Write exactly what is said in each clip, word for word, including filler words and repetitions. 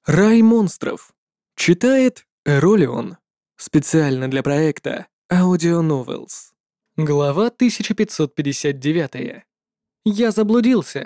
Рай монстров. Читает Эролион. Специально для проекта Audio Novels. Глава тысяча пятьсот пятьдесят девять. Я заблудился.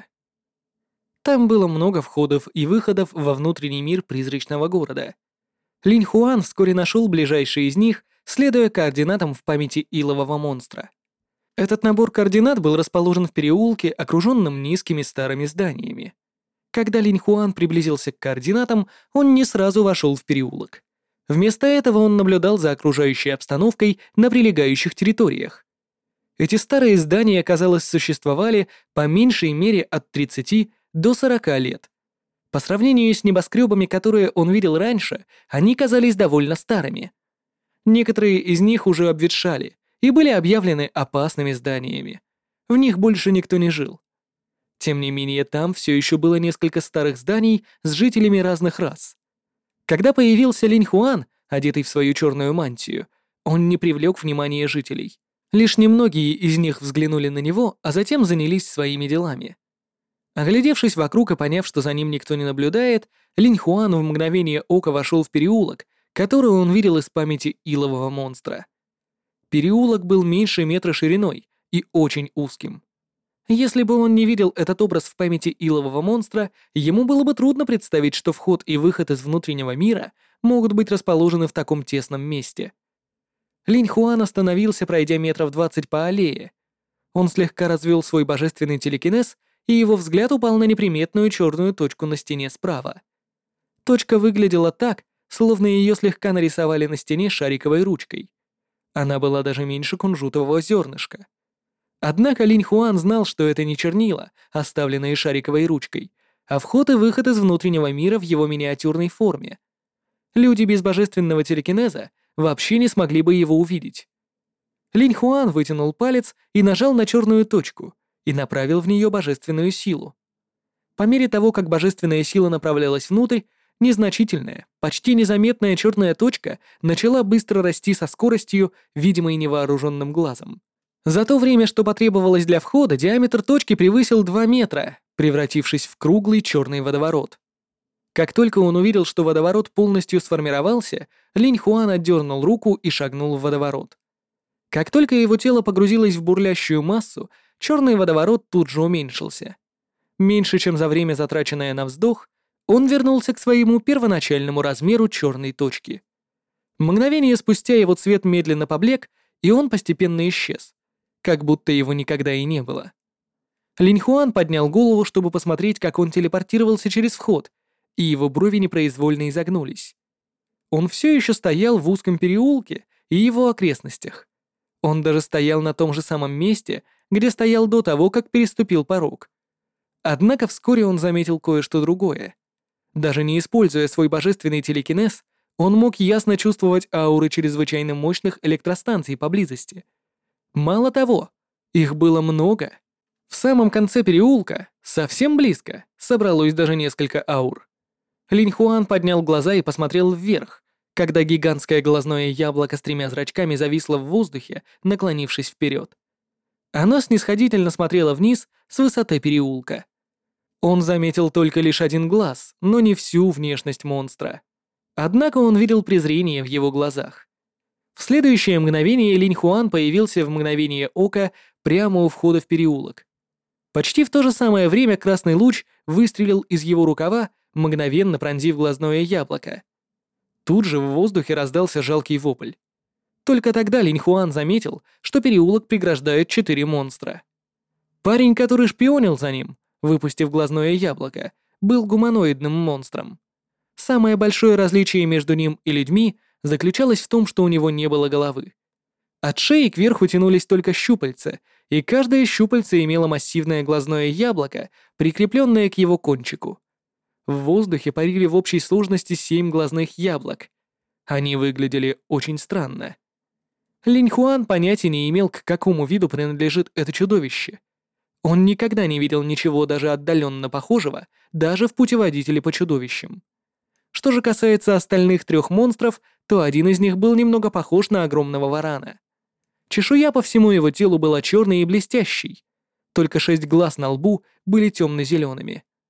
Там было много входов и выходов во внутренний мир призрачного города. Линь Хуан вскоре нашел ближайший из них, следуя координатам в памяти илового монстра. Этот набор координат был расположен в переулке, окруженном низкими старыми зданиями. Когда Линь Хуан приблизился к координатам, он не сразу вошел в переулок. Вместо этого он наблюдал за окружающей обстановкой на прилегающих территориях. Эти старые здания, казалось, существовали по меньшей мере от тридцати до сорока лет. По сравнению с небоскребами, которые он видел раньше, они казались довольно старыми. Некоторые из них уже обветшали и были объявлены опасными зданиями. В них больше никто не жил. Тем не менее, там все еще было несколько старых зданий с жителями разных рас. Когда появился Линь Хуан, одетый в свою черную мантию, он не привлек внимания жителей. Лишь немногие из них взглянули на него, а затем занялись своими делами. Оглядевшись вокруг и поняв, что за ним никто не наблюдает, Линь Хуан в мгновение ока вошел в переулок, который он видел из памяти илового монстра. Переулок был меньше метра шириной и очень узким. Если бы он не видел этот образ в памяти илового монстра, ему было бы трудно представить, что вход и выход из внутреннего мира могут быть расположены в таком тесном месте. Линь Хуан остановился, пройдя метров двадцать по аллее. Он слегка развел свой божественный телекинез, и его взгляд упал на неприметную черную точку на стене справа. Точка выглядела так, словно ее слегка нарисовали на стене шариковой ручкой. Она была даже меньше кунжутового зернышка. Однако Линь Хуан знал, что это не чернила, оставленные шариковой ручкой, а вход и выход из внутреннего мира в его миниатюрной форме. Люди без божественного телекинеза вообще не смогли бы его увидеть. Линь Хуан вытянул палец и нажал на черную точку и направил в нее божественную силу. По мере того, как божественная сила направлялась внутрь, незначительная, почти незаметная черная точка начала быстро расти со скоростью, видимой невооруженным глазом. За то время, что потребовалось для входа, диаметр точки превысил два метра, превратившись в круглый черный водоворот. Как только он увидел, что водоворот полностью сформировался, Линь Хуан отдернул руку и шагнул в водоворот. Как только его тело погрузилось в бурлящую массу, черный водоворот тут же уменьшился. Меньше чем за время, затраченное на вздох, он вернулся к своему первоначальному размеру черной точки. Мгновение спустя его цвет медленно поблек, и он постепенно исчез, как будто его никогда и не было. Линь Хуан поднял голову, чтобы посмотреть, как он телепортировался через вход, и его брови непроизвольно изогнулись. Он все еще стоял в узком переулке и его окрестностях. Он даже стоял на том же самом месте, где стоял до того, как переступил порог. Однако вскоре он заметил кое-что другое. Даже не используя свой божественный телекинез, он мог ясно чувствовать ауры чрезвычайно мощных электростанций поблизости. Мало того, их было много. В самом конце переулка, совсем близко, собралось даже несколько аур. Линь Хуан поднял глаза и посмотрел вверх, когда гигантское глазное яблоко с тремя зрачками зависло в воздухе, наклонившись вперед. Оно снисходительно смотрело вниз с высоты переулка. Он заметил только лишь один глаз, но не всю внешность монстра. Однако он видел презрение в его глазах. В следующее мгновение Линь Хуан появился в мгновение ока прямо у входа в переулок. Почти в то же самое время красный луч выстрелил из его рукава, мгновенно пронзив глазное яблоко. Тут же в воздухе раздался жалкий вопль. Только тогда Линь Хуан заметил, что переулок преграждают четыре монстра. Парень, который шпионил за ним, выпустив глазное яблоко, был гуманоидным монстром. Самое большое различие между ним и людьми заключалось в том, что у него не было головы. От шеи кверху тянулись только щупальца, и каждое щупальце имело массивное глазное яблоко, прикрепленное к его кончику. В воздухе парили в общей сложности семь глазных яблок. Они выглядели очень странно. Линь Хуан понятия не имел, к какому виду принадлежит это чудовище. Он никогда не видел ничего даже отдаленно похожего, даже в путеводителе по чудовищам. Что же касается остальных трех монстров, то один из них был немного похож на огромного варана. Чешуя по всему его телу была черной и блестящей, только шесть глаз на лбу были темно-зелеными.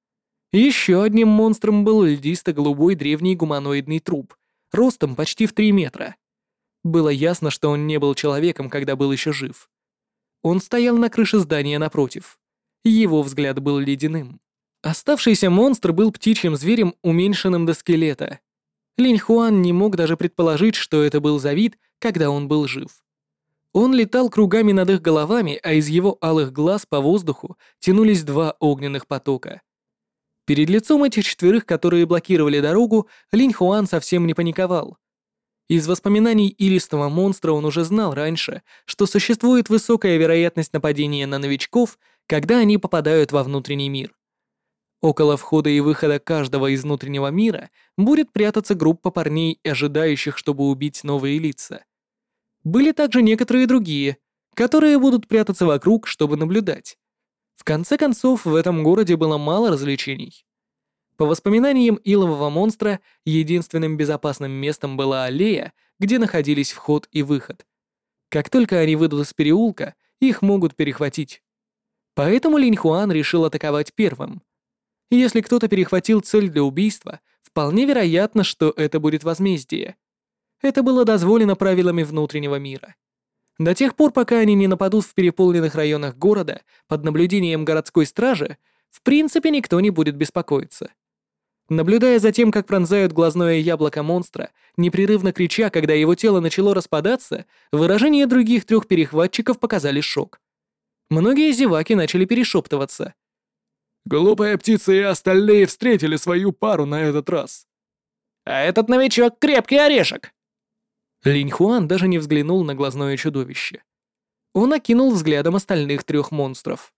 Еще одним монстром был льдисто-голубой древний гуманоидный труп, ростом почти в три метра. Было ясно, что он не был человеком, когда был еще жив. Он стоял на крыше здания напротив. Его взгляд был ледяным. Оставшийся монстр был птичьим зверем, уменьшенным до скелета. Линь Хуан не мог даже предположить, что это был за вид, когда он был жив. Он летал кругами над их головами, а из его алых глаз по воздуху тянулись два огненных потока. Перед лицом этих четверых, которые блокировали дорогу, Линь Хуан совсем не паниковал. Из воспоминаний илистого монстра он уже знал раньше, что существует высокая вероятность нападения на новичков, когда они попадают во внутренний мир. Около входа и выхода каждого из внутреннего мира будет прятаться группа парней, ожидающих, чтобы убить новые лица. Были также некоторые другие, которые будут прятаться вокруг, чтобы наблюдать. В конце концов, в этом городе было мало развлечений. По воспоминаниям илового монстра, единственным безопасным местом была аллея, где находились вход и выход. Как только они выйдут из переулка, их могут перехватить. Поэтому Линь Хуан решил атаковать первым. Если кто-то перехватил цель для убийства, вполне вероятно, что это будет возмездие. Это было дозволено правилами внутреннего мира. До тех пор, пока они не нападут в переполненных районах города под наблюдением городской стражи, в принципе никто не будет беспокоиться. Наблюдая за тем, как пронзают глазное яблоко монстра, непрерывно крича, когда его тело начало распадаться, выражения других трех перехватчиков показали шок. Многие зеваки начали перешептываться. «Глупая птица и остальные встретили свою пару на этот раз». «А этот новичок — крепкий орешек!» Линь Хуан даже не взглянул на глазное чудовище. Он окинул взглядом остальных трех монстров.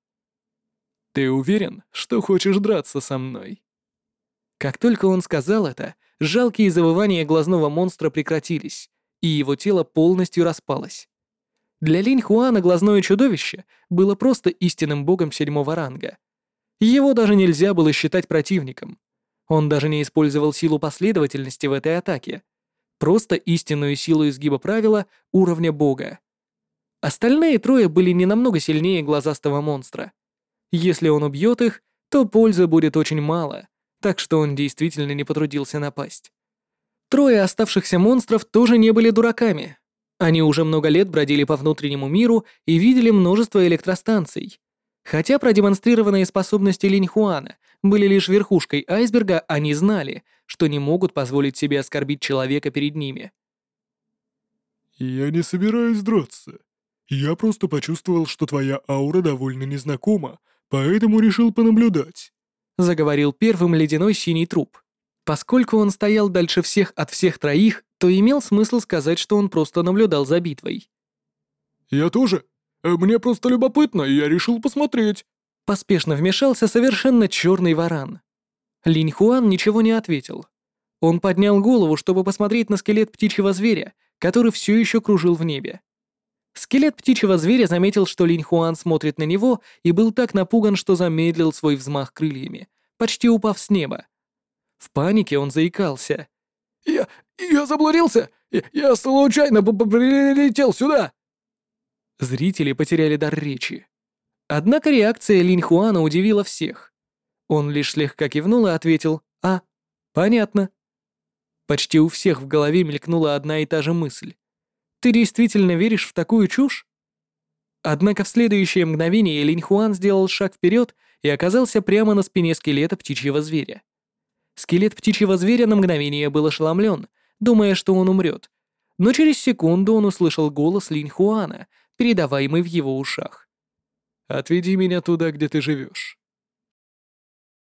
«Ты уверен, что хочешь драться со мной?» Как только он сказал это, жалкие завывания глазного монстра прекратились, и его тело полностью распалось. Для Линь Хуана глазное чудовище было просто истинным богом седьмого ранга. Его даже нельзя было считать противником. Он даже не использовал силу последовательности в этой атаке, просто истинную силу изгиба правила уровня бога. Остальные трое были не намного сильнее глазастого монстра. Если он убьет их, то пользы будет очень мало, так что он действительно не потрудился напасть. Трое оставшихся монстров тоже не были дураками. Они уже много лет бродили по внутреннему миру и видели множество электростанций. Хотя продемонстрированные способности Линь Хуана были лишь верхушкой айсберга, они знали, что не могут позволить себе оскорбить человека перед ними. «Я не собираюсь драться. Я просто почувствовал, что твоя аура довольно незнакома, поэтому решил понаблюдать», — заговорил первым ледяной синий труп. Поскольку он стоял дальше всех от всех троих, то имел смысл сказать, что он просто наблюдал за битвой. «Я тоже. Мне просто любопытно, и я решил посмотреть». Поспешно вмешался совершенно черный варан. Линь Хуан ничего не ответил. Он поднял голову, чтобы посмотреть на скелет птичьего зверя, который все еще кружил в небе. Скелет птичьего зверя заметил, что Линь Хуан смотрит на него, и был так напуган, что замедлил свой взмах крыльями, почти упав с неба. В панике он заикался. «Я... я заблудился! Я, я случайно прилетел сюда!» Зрители потеряли дар речи. Однако реакция Линь Хуана удивила всех. Он лишь слегка кивнул и ответил «А, понятно». Почти у всех в голове мелькнула одна и та же мысль. «Ты действительно веришь в такую чушь?» Однако в следующее мгновение Линь Хуан сделал шаг вперед и оказался прямо на спине скелета птичьего зверя. Скелет птичьего зверя на мгновение был ошеломлен, думая, что он умрет, но через секунду он услышал голос Линь Хуана, передаваемый в его ушах. «Отведи меня туда, где ты живешь.